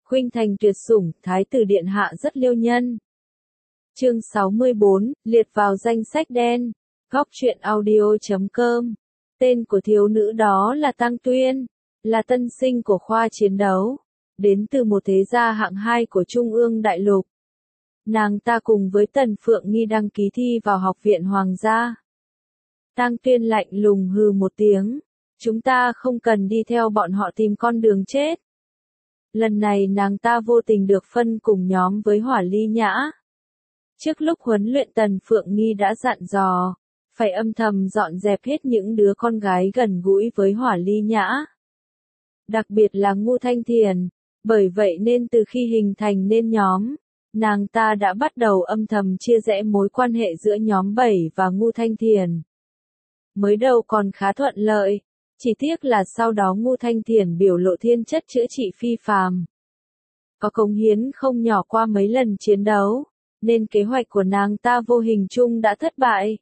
Khuynh Thành tuyệt sủng, Thái tử điện hạ rất liêu nhân. Chương 64, liệt vào danh sách đen. Góc truyện audio.com. Tên của thiếu nữ đó là Tăng Tuyên, là tân sinh của khoa chiến đấu, đến từ một thế gia hạng 2 của Trung ương Đại Lục. Nàng ta cùng với Tần Phượng Nghi đăng ký thi vào học viện Hoàng gia. Tăng Tuyên lạnh lùng hừ một tiếng, chúng ta không cần đi theo bọn họ tìm con đường chết. Lần này nàng ta vô tình được phân cùng nhóm với Hỏa Ly Nhã. Trước lúc huấn luyện Tần Phượng Nghi đã dặn dò, phải âm thầm dọn dẹp hết những đứa con gái gần gũi với Hỏa Ly Nhã. Đặc biệt là Ngô Thanh Thiền, bởi vậy nên từ khi hình thành nên nhóm, nàng ta đã bắt đầu âm thầm chia rẽ mối quan hệ giữa nhóm 7 và Ngô Thanh Thiền. Mới đầu còn khá thuận lợi, chỉ tiếc là sau đó Ngô Thanh Thiền biểu lộ thiên chất chữa trị phi phàm. Có cống hiến không nhỏ qua mấy lần chiến đấu, nên kế hoạch của nàng ta vô hình chung đã thất bại.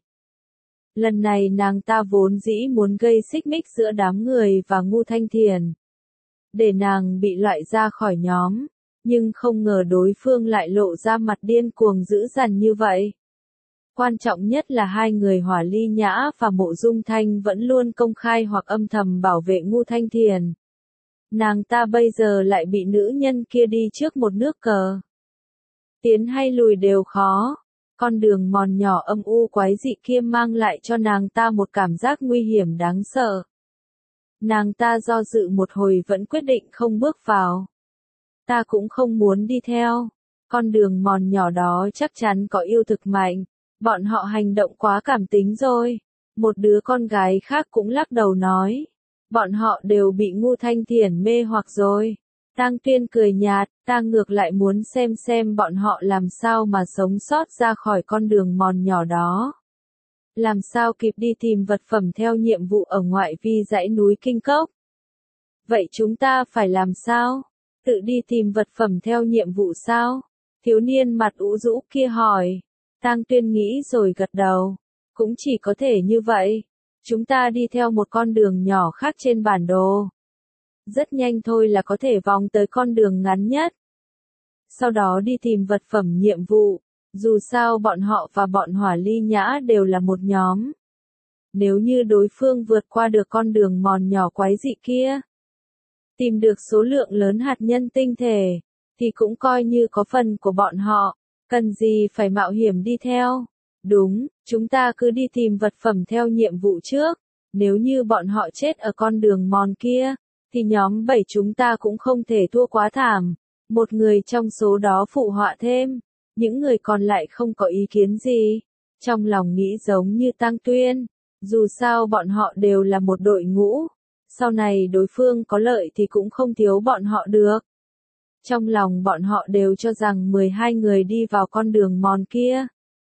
Lần này nàng ta vốn dĩ muốn gây xích mích giữa đám người và Ngô Thanh Thiền, để nàng bị loại ra khỏi nhóm, nhưng không ngờ đối phương lại lộ ra mặt điên cuồng dữ dằn như vậy. Quan trọng nhất là hai người Hỏa Ly Nhã và Mộ Dung Thanh vẫn luôn công khai hoặc âm thầm bảo vệ Ngô Thanh Thiền. Nàng ta bây giờ lại bị nữ nhân kia đi trước một nước cờ. Tiến hay lùi đều khó. Con đường mòn nhỏ âm u quái dị kia mang lại cho nàng ta một cảm giác nguy hiểm đáng sợ. Nàng ta do dự một hồi vẫn quyết định không bước vào. Ta cũng không muốn đi theo. Con đường mòn nhỏ đó chắc chắn có yêu thực mạnh. Bọn họ hành động quá cảm tính rồi. Một đứa con gái khác cũng lắc đầu nói. Bọn họ đều bị Ngô Thanh Thiền mê hoặc rồi. Tăng Tuyên cười nhạt, ta ngược lại muốn xem bọn họ làm sao mà sống sót ra khỏi con đường mòn nhỏ đó. Làm sao kịp đi tìm vật phẩm theo nhiệm vụ ở ngoại vi dãy núi Kinh Cốc. Vậy chúng ta phải làm sao? Tự đi tìm vật phẩm theo nhiệm vụ sao? Thiếu niên mặt ủ rũ kia hỏi. Tăng Tuyên nghĩ rồi gật đầu. Cũng chỉ có thể như vậy. Chúng ta đi theo một con đường nhỏ khác trên bản đồ. Rất nhanh thôi là có thể vòng tới con đường ngắn nhất. Sau đó đi tìm vật phẩm nhiệm vụ. Dù sao bọn họ và bọn Hỏa Ly Nhã đều là một nhóm. Nếu như đối phương vượt qua được con đường mòn nhỏ quái dị kia, tìm được số lượng lớn hạt nhân tinh thể, thì cũng coi như có phần của bọn họ. Cần gì phải mạo hiểm đi theo? Đúng, chúng ta cứ đi tìm vật phẩm theo nhiệm vụ trước. Nếu như bọn họ chết ở con đường mòn kia, thì nhóm 7 chúng ta cũng không thể thua quá thảm. Một người trong số đó phụ họa thêm. Những người còn lại không có ý kiến gì. Trong lòng nghĩ giống như Tăng Tuyên. Dù sao bọn họ đều là một đội ngũ. Sau này đối phương có lợi thì cũng không thiếu bọn họ được. Trong lòng bọn họ đều cho rằng 12 người đi vào con đường mòn kia,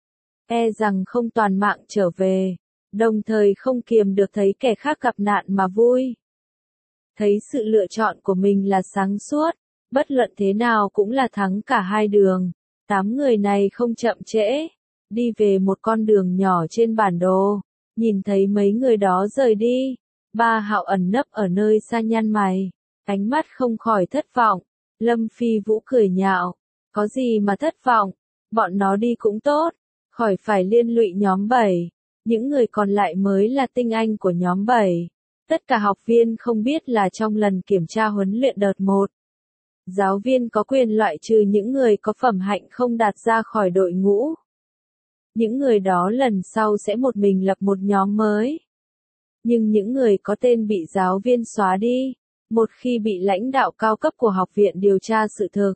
rằng không toàn mạng trở về, đồng thời không kiềm được thấy kẻ khác gặp nạn mà vui. Thấy sự lựa chọn của mình là sáng suốt, bất luận thế nào cũng là thắng cả hai đường. 8 người này không chậm trễ, đi về một con đường nhỏ trên bản đồ, nhìn thấy mấy người đó rời đi. Ba Hạo ẩn nấp ở nơi xa nhăn mày, ánh mắt không khỏi thất vọng. Lâm Phi Vũ cười nhạo, có gì mà thất vọng, bọn nó đi cũng tốt, khỏi phải liên lụy nhóm 7, những người còn lại mới là tinh anh của nhóm 7. Tất cả học viên không biết là trong lần kiểm tra huấn luyện đợt 1, giáo viên có quyền loại trừ những người có phẩm hạnh không đạt ra khỏi đội ngũ. Những người đó lần sau sẽ một mình lập một nhóm mới. Nhưng những người có tên bị giáo viên xóa đi, một khi bị lãnh đạo cao cấp của học viện điều tra sự thực,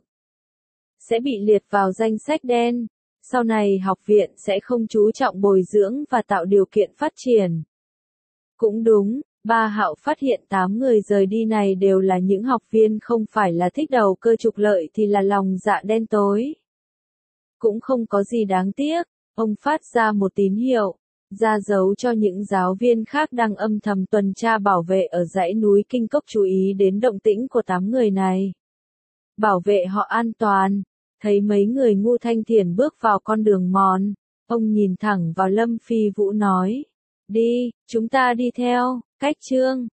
sẽ bị liệt vào danh sách đen. Sau này học viện sẽ không chú trọng bồi dưỡng và tạo điều kiện phát triển. Cũng đúng, Ba Hạo phát hiện 8 người rời đi này đều là những học viên không phải là thích đầu cơ trục lợi thì là lòng dạ đen tối. Cũng không có gì đáng tiếc, ông phát ra một tín hiệu, ra dấu cho những giáo viên khác đang âm thầm tuần tra bảo vệ ở dãy núi Kinh Cốc chú ý đến động tĩnh của 8 người này. Bảo vệ họ an toàn. Thấy mấy người Ngô Thanh Thiền bước vào con đường mòn, ông nhìn thẳng vào Lâm Phi Vũ nói. Đi, chúng ta đi theo. Cách chương